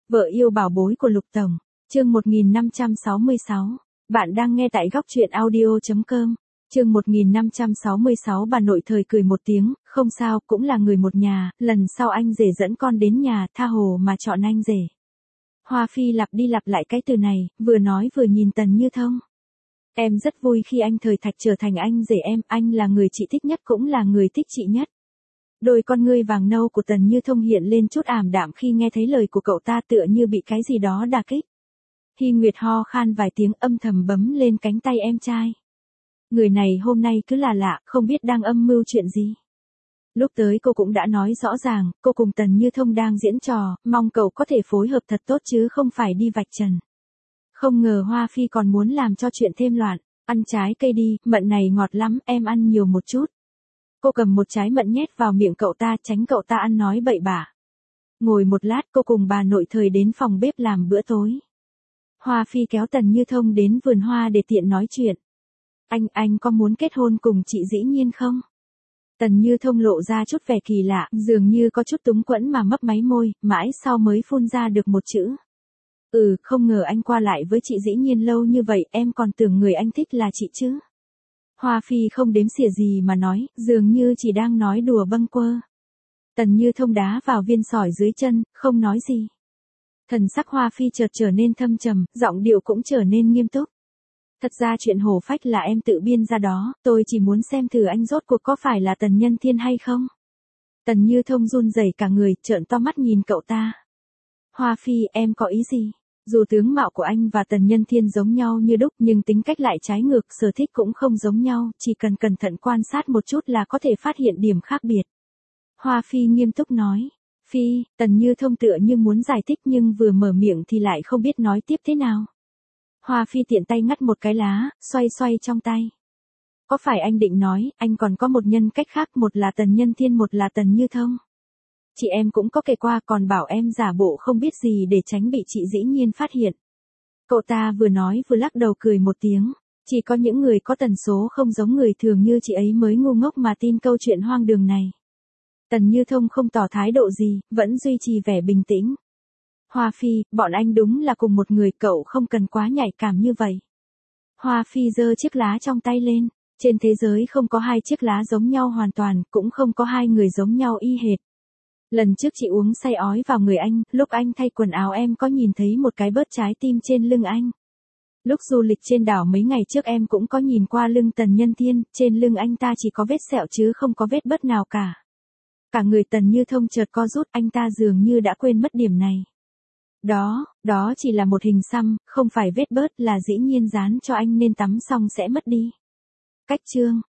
Vợ yêu bảo bối của Lục Tổng, chương 1566. Bạn đang nghe tại góc truyện audio.com. Chương 1566. Bà nội thời cười một tiếng, không sao, cũng là người một nhà, lần sau anh rể dẫn con đến nhà, tha hồ mà chọn anh rể. Hoa Phi lặp đi lặp lại cái từ này, vừa nói vừa nhìn Tần Như Thông. Em rất vui khi anh Thời Thạch trở thành anh rể em, anh là người chị thích nhất cũng là người thích chị nhất. Đôi con ngươi vàng nâu của Tần Như Thông hiện lên chút ảm đạm khi nghe thấy lời của cậu ta, tựa như bị cái gì đó đả kích. Hy Nguyệt ho khan vài tiếng, âm thầm bấm lên cánh tay em trai. Người này hôm nay cứ là lạ, không biết đang âm mưu chuyện gì. Lúc tới cô cũng đã nói rõ ràng, cô cùng Tần Như Thông đang diễn trò, mong cậu có thể phối hợp thật tốt chứ không phải đi vạch trần. Không ngờ Hoa Phi còn muốn làm cho chuyện thêm loạn. Ăn trái cây đi, mận này ngọt lắm, em ăn nhiều một chút. Cô cầm một trái mận nhét vào miệng cậu ta, tránh cậu ta ăn nói bậy bạ. Ngồi một lát, cô cùng bà nội Thời đến phòng bếp làm bữa tối. Hoa Phi kéo Tần Như Thông đến vườn hoa để tiện nói chuyện. Anh có muốn kết hôn cùng chị Dĩ Nhiên không? Tần Như Thông lộ ra chút vẻ kỳ lạ, dường như có chút túng quẫn mà mấp máy môi, mãi sau mới phun ra được một chữ. Không ngờ anh qua lại với chị Dĩ Nhiên lâu như vậy, em còn tưởng người anh thích là chị chứ. Hoa Phi không đếm xỉa gì mà nói, dường như chỉ đang nói đùa bâng quơ. Tần Như Thông đá vào viên sỏi dưới chân, không nói gì. Thần sắc Hoa Phi chợt trở nên thâm trầm, giọng điệu cũng trở nên nghiêm túc. Thật ra chuyện hổ phách là em tự biên ra đó, tôi chỉ muốn xem thử anh rốt cuộc có phải là Tần Nhân Thiên hay không. Tần Như Thông run rẩy cả người, trợn to mắt nhìn cậu ta. Hoa Phi, em có ý gì? Dù tướng mạo của anh và Tần Nhân Thiên giống nhau như đúc nhưng tính cách lại trái ngược, sở thích cũng không giống nhau, chỉ cần cẩn thận quan sát một chút là có thể phát hiện điểm khác biệt. Hoa Phi nghiêm túc nói. Phi, Tần Như Thông tựa như muốn giải thích nhưng vừa mở miệng thì lại không biết nói tiếp thế nào. Hoa Phi tiện tay ngắt một cái lá, xoay xoay trong tay. Có phải anh định nói, anh còn có một nhân cách khác, một là Tần Nhân Thiên, một là Tần Như Thông? Chị em cũng có kể qua, còn bảo em giả bộ không biết gì để tránh bị chị Dĩ Nhiên phát hiện. Cậu ta vừa nói vừa lắc đầu cười một tiếng. Chỉ có những người có tần số không giống người thường như chị ấy mới ngu ngốc mà tin câu chuyện hoang đường này. Tần Như Thông không tỏ thái độ gì, vẫn duy trì vẻ bình tĩnh. Hoa Phi, bọn anh đúng là cùng một người, cậu không cần quá nhạy cảm như vậy. Hoa Phi giơ chiếc lá trong tay lên. Trên thế giới không có hai chiếc lá giống nhau hoàn toàn, cũng không có hai người giống nhau y hệt. Lần trước chị uống say ói vào người anh, lúc anh thay quần áo em có nhìn thấy một cái bớt trái tim trên lưng anh. Lúc du lịch trên đảo mấy ngày trước em cũng có nhìn qua lưng Tần Nhân Thiên, trên lưng anh ta chỉ có vết sẹo chứ không có vết bớt nào cả. Cả người Tần Như Thông chợt co rút, anh ta dường như đã quên mất điểm này. Đó chỉ là một hình xăm, không phải vết bớt, là Dĩ Nhiên dán cho anh nên tắm xong sẽ mất đi. Cách chương.